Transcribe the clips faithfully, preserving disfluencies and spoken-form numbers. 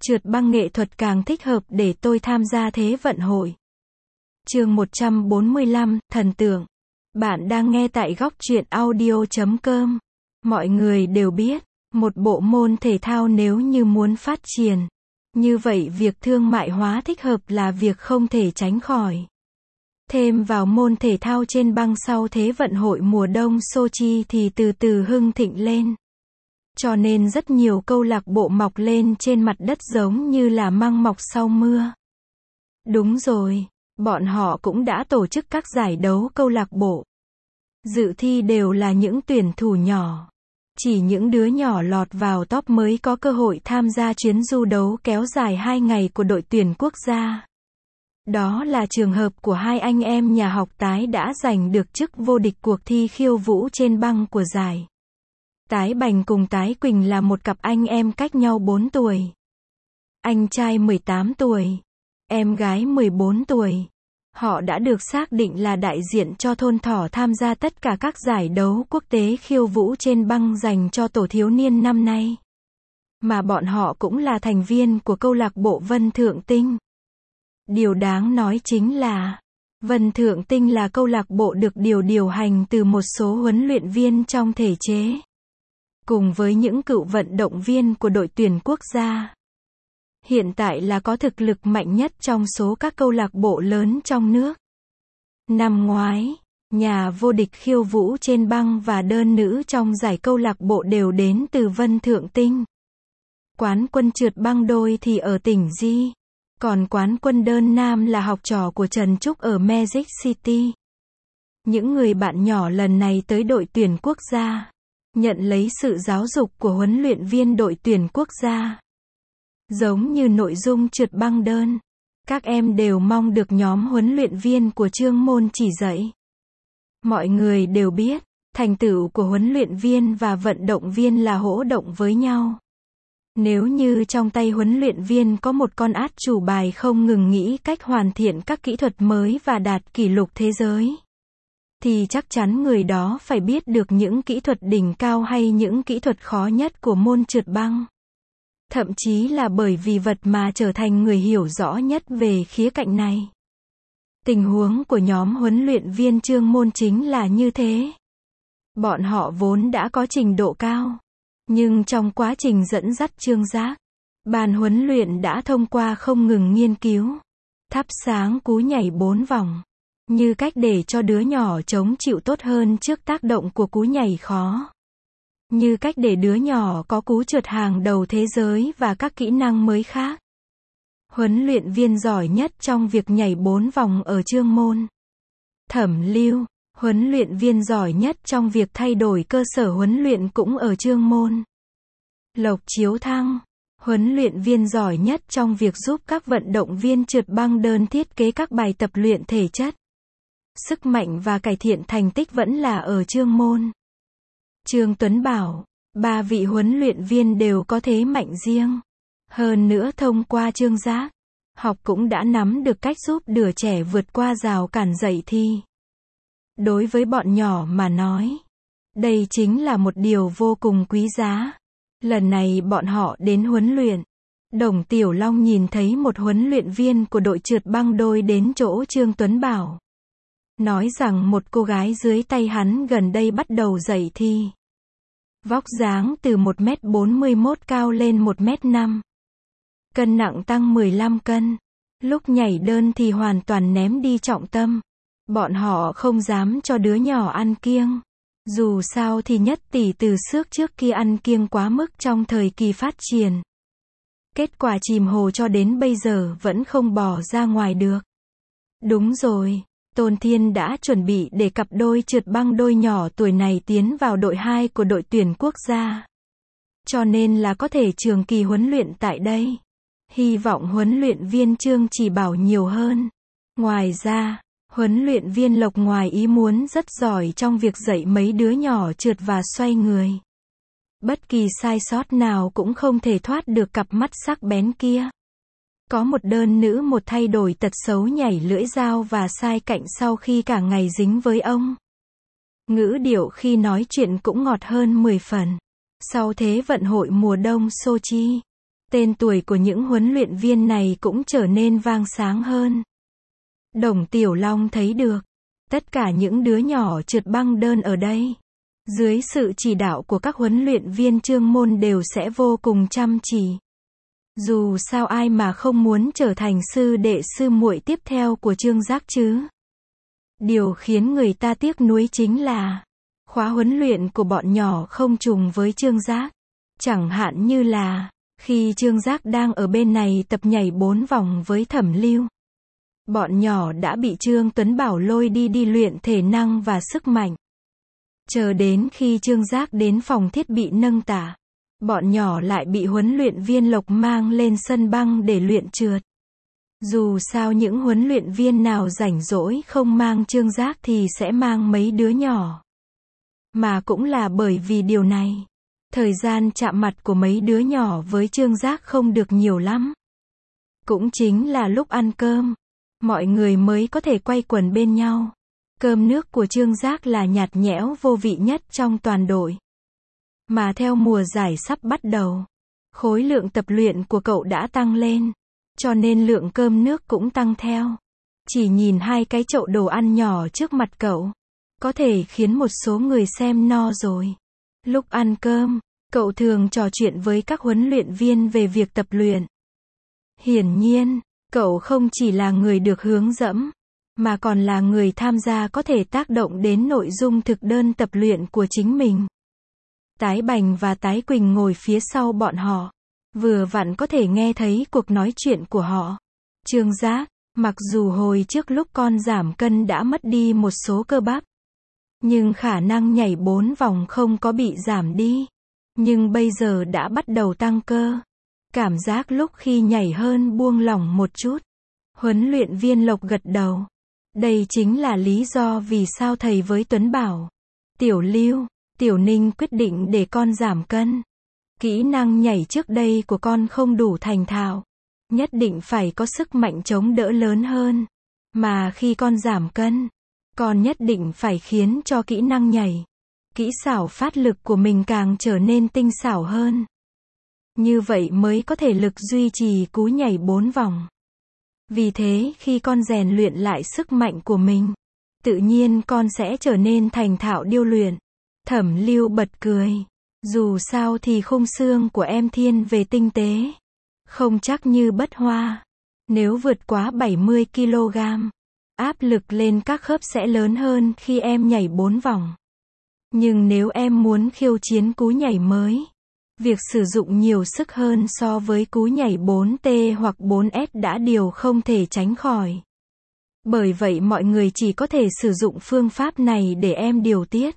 Trượt băng nghệ thuật càng thích hợp để tôi tham gia Thế vận hội. Chương một trăm bốn mươi lăm, thần tượng. Bạn đang nghe tại góc truyện audio chấm com. Mọi người đều biết, một bộ môn thể thao nếu như muốn phát triển, như vậy việc thương mại hóa thích hợp là việc không thể tránh khỏi. Thêm vào môn thể thao trên băng sau Thế vận hội mùa đông Sochi thì từ từ hưng thịnh lên. Cho nên rất nhiều câu lạc bộ mọc lên trên mặt đất giống như là măng mọc sau mưa. Đúng rồi, bọn họ cũng đã tổ chức các giải đấu câu lạc bộ. Dự thi đều là những tuyển thủ nhỏ. Chỉ những đứa nhỏ lọt vào top mới có cơ hội tham gia chuyến du đấu kéo dài hai ngày của đội tuyển quốc gia. Đó là trường hợp của hai anh em nhà học Tái đã giành được chức vô địch cuộc thi khiêu vũ trên băng của giải. Tái Bành cùng Tái Quỳnh là một cặp anh em cách nhau bốn tuổi. Anh trai mười tám tuổi, em gái mười bốn tuổi. Họ đã được xác định là đại diện cho thôn Thỏ tham gia tất cả các giải đấu quốc tế khiêu vũ trên băng dành cho tổ thiếu niên năm nay. Mà bọn họ cũng là thành viên của câu lạc bộ Vân Thượng Tinh. Điều đáng nói chính là, Vân Thượng Tinh là câu lạc bộ được điều điều hành từ một số huấn luyện viên trong thể chế, cùng với những cựu vận động viên của đội tuyển quốc gia. Hiện tại là có thực lực mạnh nhất trong số các câu lạc bộ lớn trong nước. Năm ngoái, nhà vô địch khiêu vũ trên băng và đơn nữ trong giải câu lạc bộ đều đến từ Vân Thượng Tinh. Quán quân trượt băng đôi thì ở tỉnh Di. Còn quán quân đơn nam là học trò của Trần Trúc ở Magic City. Những người bạn nhỏ lần này tới đội tuyển quốc gia, nhận lấy sự giáo dục của huấn luyện viên đội tuyển quốc gia. Giống như nội dung trượt băng đơn, các em đều mong được nhóm huấn luyện viên của Trương Môn chỉ dạy. Mọi người đều biết, thành tựu của huấn luyện viên và vận động viên là hỗ động với nhau. Nếu như trong tay huấn luyện viên có một con át chủ bài không ngừng nghĩ cách hoàn thiện các kỹ thuật mới và đạt kỷ lục thế giới, thì chắc chắn người đó phải biết được những kỹ thuật đỉnh cao hay những kỹ thuật khó nhất của môn trượt băng. Thậm chí là bởi vì vật mà trở thành người hiểu rõ nhất về khía cạnh này. Tình huống của nhóm huấn luyện viên Trương Môn chính là như thế. Bọn họ vốn đã có trình độ cao. Nhưng trong quá trình dẫn dắt Trương Giác, ban huấn luyện đã thông qua không ngừng nghiên cứu, thắp sáng cú nhảy bốn vòng, như cách để cho đứa nhỏ chống chịu tốt hơn trước tác động của cú nhảy khó. Như cách để đứa nhỏ có cú trượt hàng đầu thế giới và các kỹ năng mới khác. Huấn luyện viên giỏi nhất trong việc nhảy bốn vòng ở Trương Môn. Thẩm Lưu, huấn luyện viên giỏi nhất trong việc thay đổi cơ sở huấn luyện cũng ở Trương Môn. Lộc Chiếu Thăng, huấn luyện viên giỏi nhất trong việc giúp các vận động viên trượt băng đơn thiết kế các bài tập luyện thể chất, sức mạnh và cải thiện thành tích vẫn là ở Trương Môn. Trương Tuấn Bảo, ba vị huấn luyện viên đều có thế mạnh riêng. Hơn nữa thông qua Trương Giác, học cũng đã nắm được cách giúp đứa trẻ vượt qua rào cản dạy thi. Đối với bọn nhỏ mà nói, đây chính là một điều vô cùng quý giá. Lần này bọn họ đến huấn luyện. Đồng Tiểu Long nhìn thấy một huấn luyện viên của đội trượt băng đôi đến chỗ Trương Tuấn Bảo, nói rằng một cô gái dưới tay hắn gần đây bắt đầu dạy thi. Vóc dáng từ một mét bốn mươi mốt cao lên một mét năm. Cân nặng tăng mười lăm cân. Lúc nhảy đơn thì hoàn toàn ném đi trọng tâm. Bọn họ không dám cho đứa nhỏ ăn kiêng. Dù sao thì Nhất Tỷ từ xước trước kia ăn kiêng quá mức trong thời kỳ phát triển. Kết quả chìm hồ cho đến bây giờ vẫn không bỏ ra ngoài được. Đúng rồi, Tôn Thiên đã chuẩn bị để cặp đôi trượt băng đôi nhỏ tuổi này tiến vào đội hai của đội tuyển quốc gia. Cho nên là có thể trường kỳ huấn luyện tại đây. Hy vọng huấn luyện viên Trương chỉ bảo nhiều hơn. Ngoài ra, huấn luyện viên Lộc ngoài ý muốn rất giỏi trong việc dạy mấy đứa nhỏ trượt và xoay người. Bất kỳ sai sót nào cũng không thể thoát được cặp mắt sắc bén kia. Có một đơn nữ một thay đổi tật xấu nhảy lưỡi dao và sai cạnh sau khi cả ngày dính với ông. Ngữ điệu khi nói chuyện cũng ngọt hơn mười phần. Sau Thế vận hội mùa đông Sochi, Tên tuổi của những huấn luyện viên này cũng trở nên vang sáng hơn. Đồng Tiểu Long thấy được, tất cả những đứa nhỏ trượt băng đơn ở đây, dưới sự chỉ đạo của các huấn luyện viên Trương môn đều sẽ vô cùng chăm chỉ. Dù sao ai mà không muốn trở thành sư đệ sư muội tiếp theo của Trương Giác chứ. Điều khiến người ta tiếc nuối chính là khóa huấn luyện của bọn nhỏ không trùng với Trương Giác. Chẳng hạn như là khi Trương Giác đang ở bên này tập nhảy bốn vòng với Thẩm Lưu, bọn nhỏ đã bị Trương Tuấn Bảo lôi đi đi luyện thể năng và sức mạnh. Chờ đến khi Trương Giác đến phòng thiết bị nâng tạ, bọn nhỏ lại bị huấn luyện viên Lộc mang lên sân băng để luyện trượt. Dù sao những huấn luyện viên nào rảnh rỗi không mang Trương Giác thì sẽ mang mấy đứa nhỏ. Mà cũng là bởi vì điều này, thời gian chạm mặt của mấy đứa nhỏ với Trương Giác không được nhiều lắm. Cũng chính là lúc ăn cơm, mọi người mới có thể quay quần bên nhau. Cơm nước của Trương Giác là nhạt nhẽo vô vị nhất trong toàn đội. Mà theo mùa giải sắp bắt đầu, khối lượng tập luyện của cậu đã tăng lên, cho nên lượng cơm nước cũng tăng theo. Chỉ nhìn hai cái chậu đồ ăn nhỏ trước mặt cậu, có thể khiến một số người xem no rồi. Lúc ăn cơm, cậu thường trò chuyện với các huấn luyện viên về việc tập luyện. Hiển nhiên, cậu không chỉ là người được hướng dẫn, mà còn là người tham gia có thể tác động đến nội dung thực đơn tập luyện của chính mình. Tái Bành và Tái Quỳnh ngồi phía sau bọn họ, vừa vặn có thể nghe thấy cuộc nói chuyện của họ. Trương Giác, mặc dù hồi trước lúc con giảm cân đã mất đi một số cơ bắp, nhưng khả năng nhảy bốn vòng không có bị giảm đi. Nhưng bây giờ đã bắt đầu tăng cơ. Cảm giác lúc khi nhảy hơn buông lỏng một chút. Huấn luyện viên Lộc gật đầu. Đây chính là lý do vì sao thầy với Tuấn bảo, Tiểu Lưu, Tiểu Ninh quyết định để con giảm cân. Kỹ năng nhảy trước đây của con không đủ thành thạo. Nhất định phải có sức mạnh chống đỡ lớn hơn. Mà khi con giảm cân, con nhất định phải khiến cho kỹ năng nhảy, kỹ xảo phát lực của mình càng trở nên tinh xảo hơn. Như vậy mới có thể lực duy trì cú nhảy bốn vòng. Vì thế khi con rèn luyện lại sức mạnh của mình, tự nhiên con sẽ trở nên thành thạo điêu luyện. Thẩm Lưu bật cười. Dù sao thì khung xương của em thiên về tinh tế, không chắc như Bất Hoa. Nếu vượt quá bảy mươi ki lô gam, áp lực lên các khớp sẽ lớn hơn khi em nhảy bốn vòng. Nhưng nếu em muốn khiêu chiến cú nhảy mới, việc sử dụng nhiều sức hơn so với cú nhảy bốn T hoặc bốn S đã điều không thể tránh khỏi. Bởi vậy mọi người chỉ có thể sử dụng phương pháp này để em điều tiết.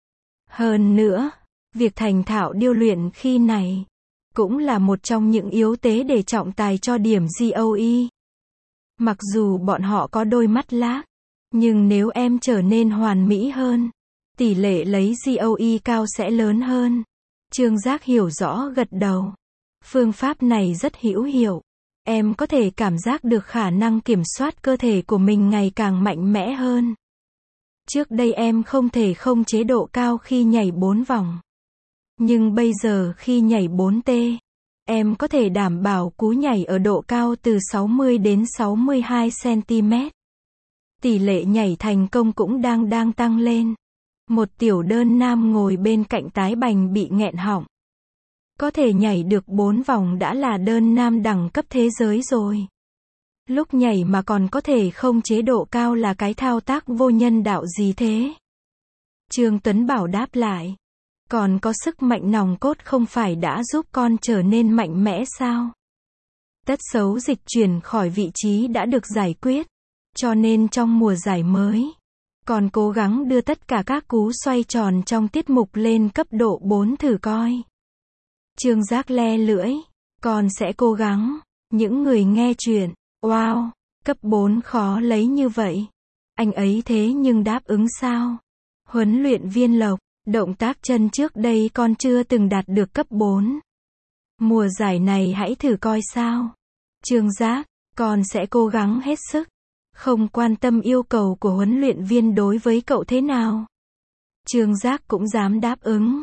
Hơn nữa, việc thành thạo điêu luyện khi này cũng là một trong những yếu tố để trọng tài cho điểm giê o e. Mặc dù bọn họ có đôi mắt lác, nhưng nếu em trở nên hoàn mỹ hơn, tỷ lệ lấy giê o e cao sẽ lớn hơn. Trương Giác hiểu rõ gật đầu. Phương pháp này rất hữu hiệu. Em có thể cảm giác được khả năng kiểm soát cơ thể của mình ngày càng mạnh mẽ hơn. Trước đây em không thể không chế độ cao khi nhảy bốn vòng. Nhưng bây giờ khi nhảy bốn T, em có thể đảm bảo cú nhảy ở độ cao từ sáu mươi đến sáu mươi hai xăng-ti-mét. Tỷ lệ nhảy thành công cũng đang đang tăng lên. Một tiểu đơn nam ngồi bên cạnh Tái Bành bị nghẹn họng. Có thể nhảy được bốn vòng đã là đơn nam đẳng cấp thế giới rồi. Lúc nhảy mà còn có thể không chế độ cao là cái thao tác vô nhân đạo gì thế? Trương Tuấn Bảo đáp lại. Còn có sức mạnh nòng cốt không phải đã giúp con trở nên mạnh mẽ sao? Tất xấu dịch chuyển khỏi vị trí đã được giải quyết. Cho nên trong mùa giải mới, còn cố gắng đưa tất cả các cú xoay tròn trong tiết mục lên cấp độ bốn thử coi. Trương Giác le lưỡi. Con sẽ cố gắng. Những người nghe chuyện, wow, cấp bốn khó lấy như vậy. Anh ấy thế nhưng đáp ứng sao? Huấn luyện viên Lộc, động tác chân trước đây con chưa từng đạt được cấp bốn. Mùa giải này hãy thử coi sao. Trương Giác, con sẽ cố gắng hết sức. Không quan tâm yêu cầu của huấn luyện viên đối với cậu thế nào. Trương Giác cũng dám đáp ứng.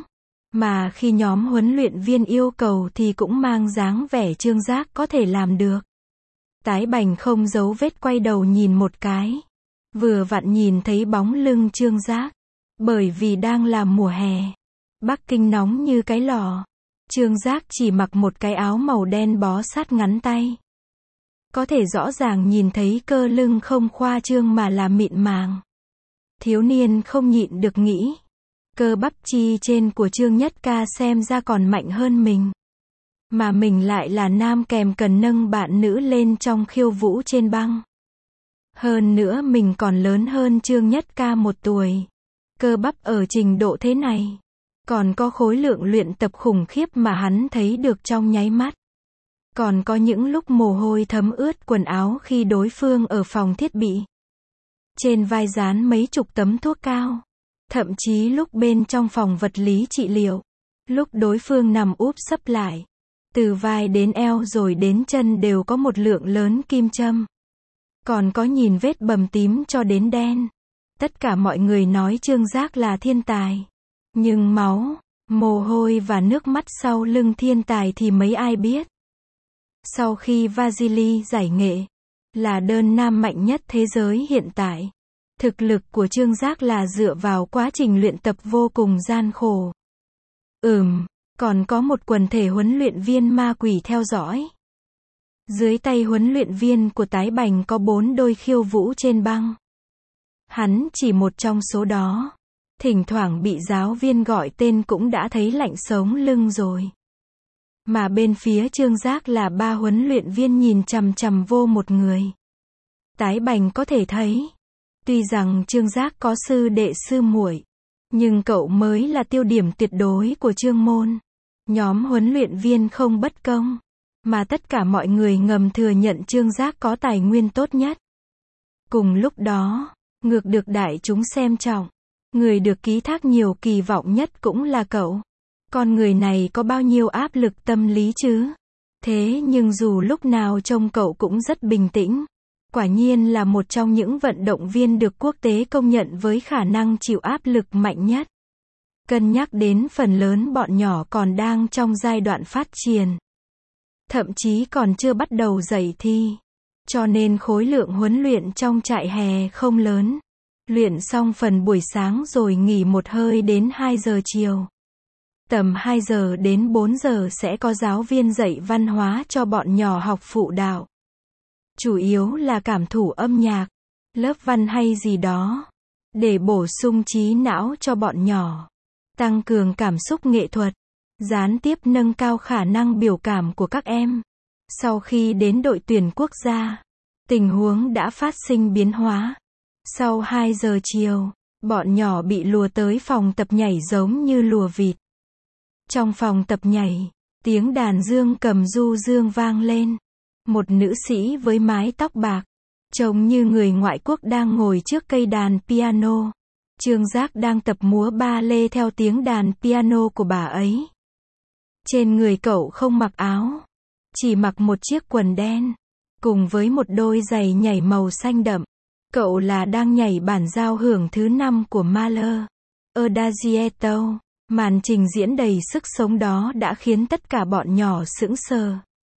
Mà khi nhóm huấn luyện viên yêu cầu thì cũng mang dáng vẻ Trương Giác có thể làm được. Tái Bành không giấu vết quay đầu nhìn một cái. Vừa vặn nhìn thấy bóng lưng Trương Giác. Bởi vì đang là mùa hè. Bắc Kinh nóng như cái lò. Trương Giác chỉ mặc một cái áo màu đen bó sát ngắn tay. Có thể rõ ràng nhìn thấy cơ lưng không khoa trương mà là mịn màng. Thiếu niên không nhịn được nghĩ. Cơ bắp chi trên của Trương Nhất Ca xem ra còn mạnh hơn mình. Mà mình lại là nam kèm cần nâng bạn nữ lên trong khiêu vũ trên băng. Hơn nữa mình còn lớn hơn Trương Nhất Ca một tuổi. Cơ bắp ở trình độ thế này. Còn có khối lượng luyện tập khủng khiếp mà hắn thấy được trong nháy mắt. Còn có những lúc mồ hôi thấm ướt quần áo khi đối phương ở phòng thiết bị. Trên vai dán mấy chục tấm thuốc cao. Thậm chí lúc bên trong phòng vật lý trị liệu. Lúc đối phương nằm úp sấp lại. Từ vai đến eo rồi đến chân đều có một lượng lớn kim châm. Còn có nhìn vết bầm tím cho đến đen. Tất cả mọi người nói Trương Giác là thiên tài. Nhưng máu, mồ hôi và nước mắt sau lưng thiên tài thì mấy ai biết. Sau khi Vasily giải nghệ, là đơn nam mạnh nhất thế giới hiện tại. Thực lực của Trương Giác là dựa vào quá trình luyện tập vô cùng gian khổ. Ừm, còn có một quần thể huấn luyện viên ma quỷ theo dõi. Dưới tay huấn luyện viên của Tái Bành có bốn đôi khiêu vũ trên băng. Hắn chỉ một trong số đó. Thỉnh thoảng bị giáo viên gọi tên cũng đã thấy lạnh sống lưng rồi. Mà bên phía Trương Giác là ba huấn luyện viên nhìn chằm chằm vô một người. Tái Bành có thể thấy. Tuy rằng Trương Giác có sư đệ sư muội, nhưng cậu mới là tiêu điểm tuyệt đối của Trương môn. Nhóm huấn luyện viên không bất công. Mà tất cả mọi người ngầm thừa nhận Trương Giác có tài nguyên tốt nhất. Cùng lúc đó, ngược được đại chúng xem trọng. Người được ký thác nhiều kỳ vọng nhất cũng là cậu. Con người này có bao nhiêu áp lực tâm lý chứ? Thế nhưng dù lúc nào trông cậu cũng rất bình tĩnh. Quả nhiên là một trong những vận động viên được quốc tế công nhận với khả năng chịu áp lực mạnh nhất. Cân nhắc đến phần lớn bọn nhỏ còn đang trong giai đoạn phát triển. Thậm chí còn chưa bắt đầu dậy thi. Cho nên khối lượng huấn luyện trong trại hè không lớn. Luyện xong phần buổi sáng rồi nghỉ một hơi đến hai giờ chiều. Tầm hai giờ đến bốn giờ sẽ có giáo viên dạy văn hóa cho bọn nhỏ học phụ đạo. Chủ yếu là cảm thủ âm nhạc, lớp văn hay gì đó. Để bổ sung trí não cho bọn nhỏ. Tăng cường cảm xúc nghệ thuật. Gián tiếp nâng cao khả năng biểu cảm của các em. Sau khi đến đội tuyển quốc gia, tình huống đã phát sinh biến hóa. Sau hai giờ chiều, bọn nhỏ bị lùa tới phòng tập nhảy giống như lùa vịt. Trong phòng tập nhảy, tiếng đàn dương cầm du dương vang lên. Một nữ sĩ với mái tóc bạc, trông như người ngoại quốc đang ngồi trước cây đàn piano. Trương Giác đang tập múa ba lê theo tiếng đàn piano của bà ấy. Trên người cậu không mặc áo, chỉ mặc một chiếc quần đen, cùng với một đôi giày nhảy màu xanh đậm. Cậu là đang nhảy bản giao hưởng thứ năm của Mahler, Adagietto. Màn trình diễn đầy sức sống đó đã khiến tất cả bọn nhỏ sững sờ.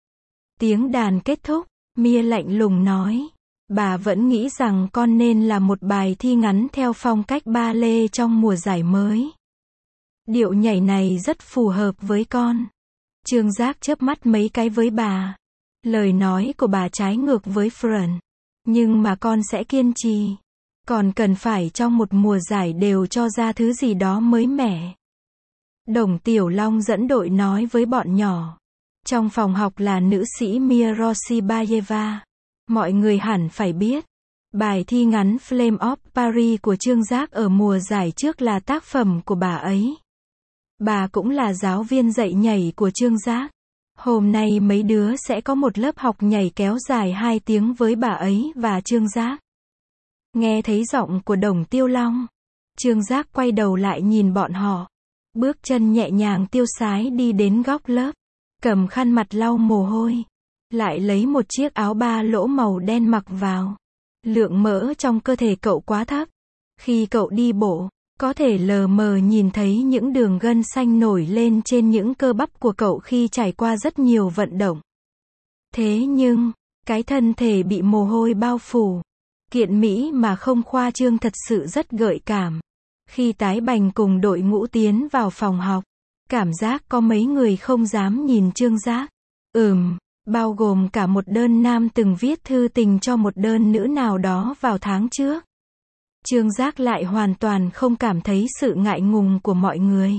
Tiếng đàn kết thúc, Mia lạnh lùng nói. Bà vẫn nghĩ rằng con nên là một bài thi ngắn theo phong cách ba lê trong mùa giải mới. Điệu nhảy này rất phù hợp với con. Trương Giác chớp mắt mấy cái với bà. Lời nói của bà trái ngược với Fran. Nhưng mà con sẽ kiên trì. Còn cần phải trong một mùa giải đều cho ra thứ gì đó mới mẻ. Đồng Tiểu Long dẫn đội nói với bọn nhỏ. Trong phòng học là nữ sĩ Mia Rosibayeva. Mọi người hẳn phải biết. Bài thi ngắn Flame of Paris của Trương Giác ở mùa giải trước là tác phẩm của bà ấy. Bà cũng là giáo viên dạy nhảy của Trương Giác. Hôm nay mấy đứa sẽ có một lớp học nhảy kéo dài hai tiếng với bà ấy và Trương Giác. Nghe thấy giọng của Đồng Tiêu Long, Trương Giác quay đầu lại nhìn bọn họ. Bước chân nhẹ nhàng tiêu sái đi đến góc lớp, cầm khăn mặt lau mồ hôi, lại lấy một chiếc áo ba lỗ màu đen mặc vào. Lượng mỡ trong cơ thể cậu quá thấp. Khi cậu đi bộ, Có thể lờ mờ nhìn thấy những đường gân xanh nổi lên trên những cơ bắp của cậu khi trải qua rất nhiều vận động. Thế nhưng, cái thân thể bị mồ hôi bao phủ, kiện mỹ mà không khoa trương thật sự rất gợi cảm. Khi Tái Bành cùng đội ngũ tiến vào phòng học, cảm giác có mấy người không dám nhìn Trương Giác. Ừm, bao gồm cả một đơn nam từng viết thư tình cho một đơn nữ nào đó vào tháng trước. Trương Giác lại hoàn toàn không cảm thấy sự ngại ngùng của mọi người.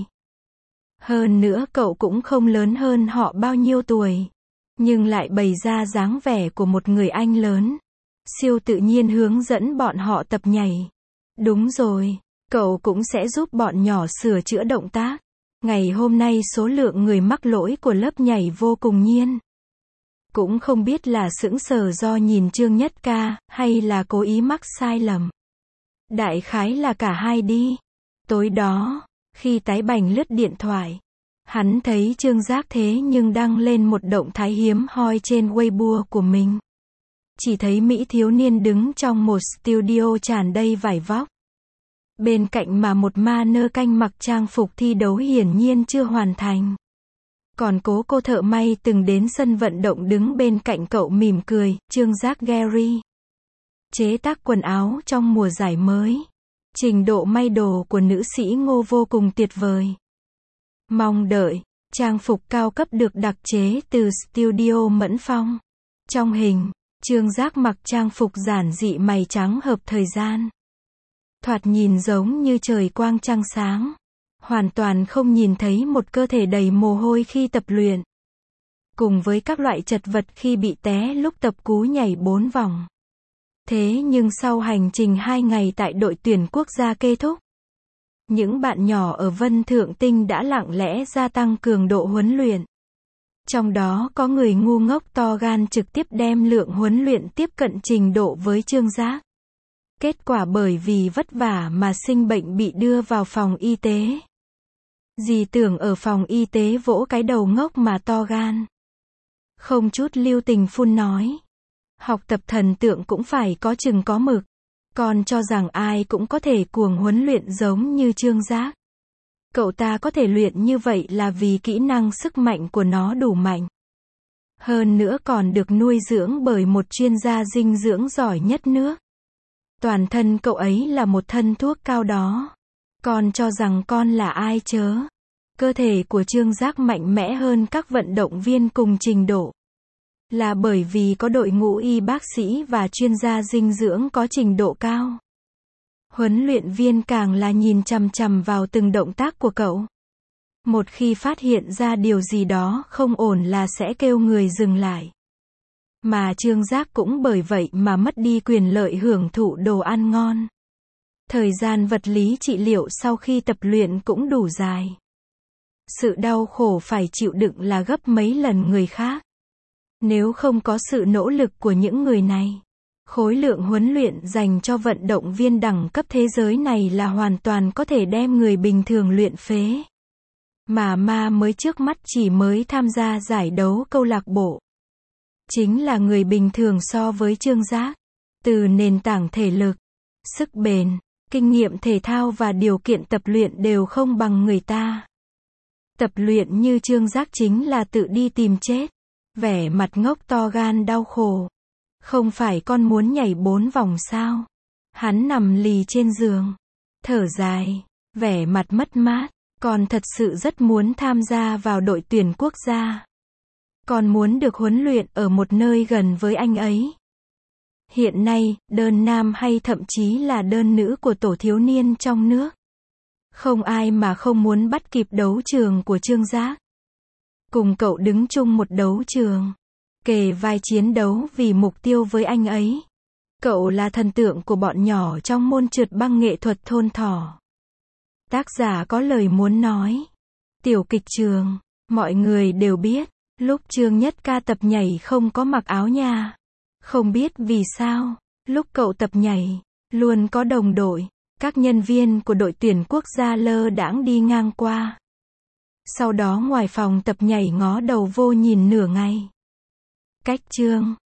Hơn nữa cậu cũng không lớn hơn họ bao nhiêu tuổi, nhưng lại bày ra dáng vẻ của một người anh lớn. Siêu tự nhiên hướng dẫn bọn họ tập nhảy. Đúng rồi, cậu cũng sẽ giúp bọn nhỏ sửa chữa động tác. Ngày hôm nay số lượng người mắc lỗi của lớp nhảy vô cùng nhiên. Cũng không biết là sững sờ do nhìn Trương Nhất Ca, hay là cố ý mắc sai lầm. Đại khái là cả hai đi. Tối đó, khi Tái Bành lướt điện thoại, hắn thấy Trương Giác thế nhưng đăng lên một động thái hiếm hoi trên Weibo của mình. Chỉ thấy Mỹ thiếu niên đứng trong một studio tràn đầy vải vóc. Bên cạnh mà một ma nơ canh mặc trang phục thi đấu hiển nhiên chưa hoàn thành. Còn cố cô thợ may từng đến sân vận động đứng bên cạnh cậu mỉm cười, Trương Giác Gary. Chế tác quần áo trong mùa giải mới. Trình độ may đồ của nữ sĩ Ngô vô cùng tuyệt vời. Mong đợi, trang phục cao cấp được đặc chế từ studio Mẫn Phong. Trong hình, Trương Giác mặc trang phục giản dị mày trắng hợp thời gian. Thoạt nhìn giống như trời quang trăng sáng. Hoàn toàn không nhìn thấy một cơ thể đầy mồ hôi khi tập luyện. Cùng với các loại chật vật khi bị té lúc tập cú nhảy bốn vòng. Thế nhưng sau hành trình hai ngày tại đội tuyển quốc gia kết thúc, những bạn nhỏ ở Vân Thượng Tinh đã lặng lẽ gia tăng cường độ huấn luyện. Trong đó có người ngu ngốc to gan trực tiếp đem lượng huấn luyện tiếp cận trình độ với Trương Giác. Kết quả bởi vì vất vả mà sinh bệnh bị đưa vào phòng y tế. Dì tưởng ở phòng y tế vỗ cái đầu ngốc mà to gan. Không chút lưu tình phun nói. Học tập thần tượng cũng phải có chừng có mực. Còn cho rằng ai cũng có thể cuồng huấn luyện giống như Trương Giác. Cậu ta có thể luyện như vậy là vì kỹ năng sức mạnh của nó đủ mạnh. Hơn nữa còn được nuôi dưỡng bởi một chuyên gia dinh dưỡng giỏi nhất nước. Toàn thân cậu ấy là một thân thuốc cao đó. Con cho rằng con là ai chớ? Cơ thể của Trương Giác mạnh mẽ hơn các vận động viên cùng trình độ. Là bởi vì có đội ngũ y bác sĩ và chuyên gia dinh dưỡng có trình độ cao. Huấn luyện viên càng là nhìn chằm chằm vào từng động tác của cậu. Một khi phát hiện ra điều gì đó không ổn là sẽ kêu người dừng lại. Mà Trương Giác cũng bởi vậy mà mất đi quyền lợi hưởng thụ đồ ăn ngon. Thời gian vật lý trị liệu sau khi tập luyện cũng đủ dài. Sự đau khổ phải chịu đựng là gấp mấy lần người khác. Nếu không có sự nỗ lực của những người này, khối lượng huấn luyện dành cho vận động viên đẳng cấp thế giới này là hoàn toàn có thể đem người bình thường luyện phế. Mà Ma mới trước mắt chỉ mới tham gia giải đấu câu lạc bộ. Chính là người bình thường so với Trương Giác. Từ nền tảng thể lực, sức bền, kinh nghiệm thể thao và điều kiện tập luyện đều không bằng người ta. Tập luyện như Trương Giác chính là tự đi tìm chết. Vẻ mặt ngốc to gan đau khổ. Không phải con muốn nhảy bốn vòng sao? Hắn nằm lì trên giường. Thở dài. Vẻ mặt mất mát. Con thật sự rất muốn tham gia vào đội tuyển quốc gia. Con muốn được huấn luyện ở một nơi gần với anh ấy. Hiện nay, đơn nam hay thậm chí là đơn nữ của tổ thiếu niên trong nước. Không ai mà không muốn bắt kịp đấu trường của Trương Giác. Cùng cậu đứng chung một đấu trường. Kề vai chiến đấu vì mục tiêu với anh ấy. Cậu là thần tượng của bọn nhỏ trong môn trượt băng nghệ thuật thôn Thỏ. Tác giả có lời muốn nói. Tiểu kịch trường. Mọi người đều biết. Lúc Trương Nhất Ca tập nhảy không có mặc áo nha. Không biết vì sao. Lúc cậu tập nhảy, luôn có đồng đội. Các nhân viên của đội tuyển quốc gia lơ đãng đi ngang qua. Sau đó ngoài phòng tập nhảy ngó đầu vô nhìn nửa ngày. Cách Trương